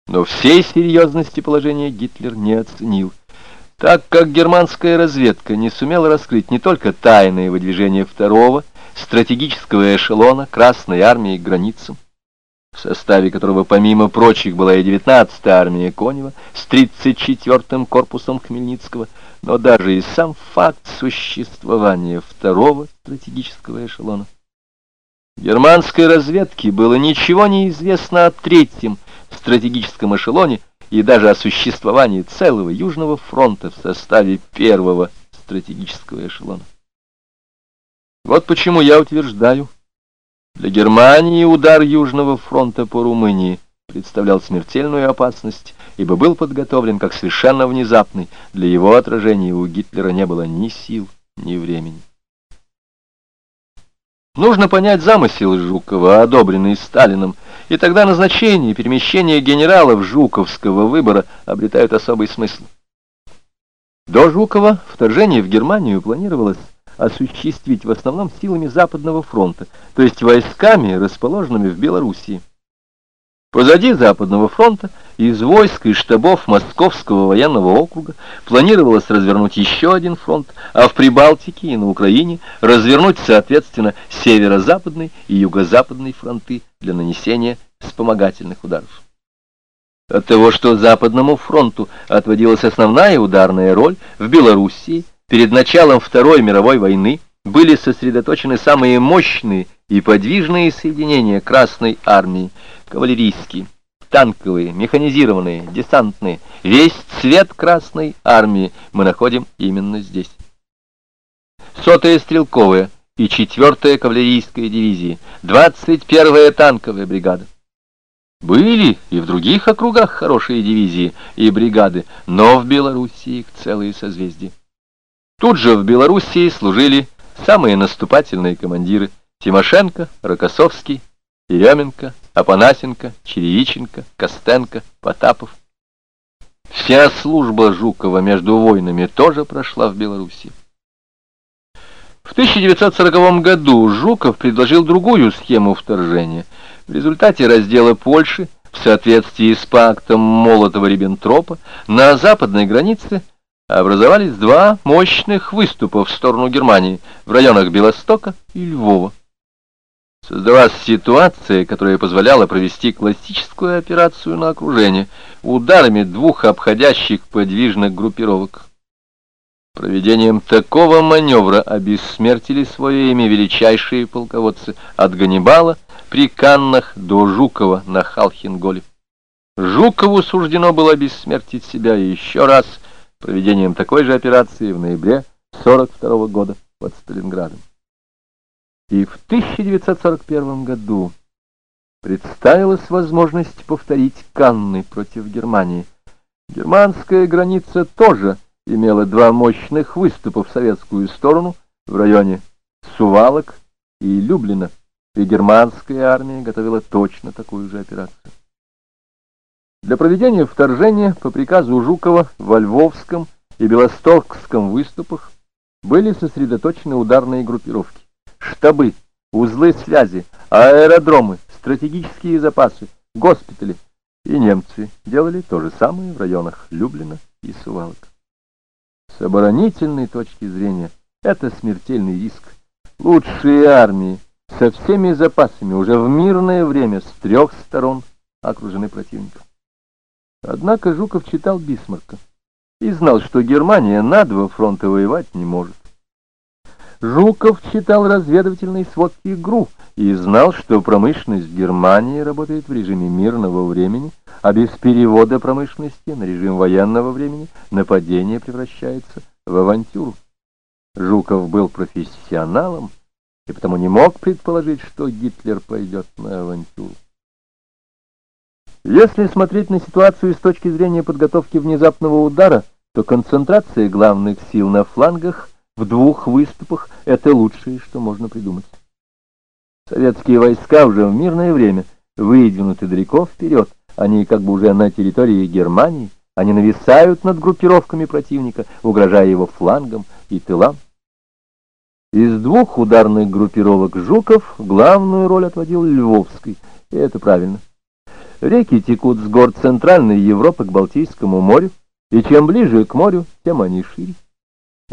Но всей серьезности положения Гитлер не оценил, так как германская разведка не сумела раскрыть не только тайные выдвижения второго стратегического эшелона Красной армии к границам, в составе которого помимо прочих была и 19-я армия Конева с 34-м корпусом Хмельницкого, но даже и сам факт существования второго стратегического эшелона. Германской разведке было ничего не известно о третьем стратегическом эшелоне и даже о существовании целого Южного фронта в составе первого стратегического эшелона. Вот почему я утверждаю, для Германии удар Южного фронта по Румынии представлял смертельную опасность, ибо был подготовлен как совершенно внезапный. Для его отражения у Гитлера не было ни сил, ни времени. Нужно понять замысел Жукова, одобренный Сталиным, и тогда назначение и перемещение генералов жуковского выбора обретают особый смысл. До Жукова вторжение в Германию планировалось осуществить в основном силами Западного фронта, то есть войсками, расположенными в Белоруссии. Позади Западного фронта из войск и штабов Московского военного округа планировалось развернуть еще один фронт, а в Прибалтике и на Украине развернуть, соответственно, северо-западный и юго-западный фронты для нанесения вспомогательных ударов. От того, что Западному фронту отводилась основная ударная роль, в Белоруссии перед началом Второй мировой войны были сосредоточены самые мощные и подвижные соединения Красной армии, кавалерийские, танковые, механизированные, десантные. Весь цвет Красной армии мы находим именно здесь. 100-я стрелковая и 4-я кавалерийская дивизии, 21-я танковая бригада. Были и в других округах хорошие дивизии и бригады, но в Белоруссии их целые созвездия. Тут же в Белоруссии служили самые наступательные командиры: Тимошенко, Рокоссовский, Еременко, Апанасенко, Черевиченко, Костенко, Потапов. Вся служба Жукова между войнами тоже прошла в Белоруссии. В 1940 году Жуков предложил другую схему вторжения. В результате раздела Польши, в соответствии с пактом Молотова-Риббентропа, на западной границе образовались два мощных выступа в сторону Германии в районах Белостока и Львова. Создалась ситуация, которая позволяла провести классическую операцию на окружение ударами двух обходящих подвижных группировок. Проведением такого маневра обессмертили свое имя величайшие полководцы от Ганнибала при Каннах до Жукова на Халхин-Голе. Жукову суждено было обессмертить себя еще раз проведением такой же операции в ноябре 1942 года под Сталинградом. И в 1941 году представилась возможность повторить Канны против Германии. Германская граница тоже имела два мощных выступа в советскую сторону в районе Сувалок и Люблина, и германская армия готовила точно такую же операцию. Для проведения вторжения по приказу Жукова во Львовском и Белостокском выступах были сосредоточены ударные группировки, штабы, узлы связи, аэродромы, стратегические запасы, госпитали, и немцы делали то же самое в районах Люблина и Сувалок. С оборонительной точки зрения это смертельный риск. Лучшие армии со всеми запасами уже в мирное время с трех сторон окружены противником. Однако Жуков читал Бисмарка и знал, что Германия на два фронта воевать не может. Жуков читал разведывательные сводки ГРУ и знал, что промышленность Германии работает в режиме мирного времени, а без перевода промышленности на режим военного времени нападение превращается в авантюру. Жуков был профессионалом и потому не мог предположить, что Гитлер пойдет на авантюру. Если смотреть на ситуацию с точки зрения подготовки внезапного удара, то концентрация главных сил на флангах в двух выступах — это лучшее, что можно придумать. Советские войска уже в мирное время выдвинуты далеко вперед, они как бы уже на территории Германии, они нависают над группировками противника, угрожая его флангам и тылам. Из двух ударных группировок Жуков главную роль отводил Львовской, и это правильно. Реки текут с гор Центральной Европы к Балтийскому морю, и чем ближе к морю, тем они шире.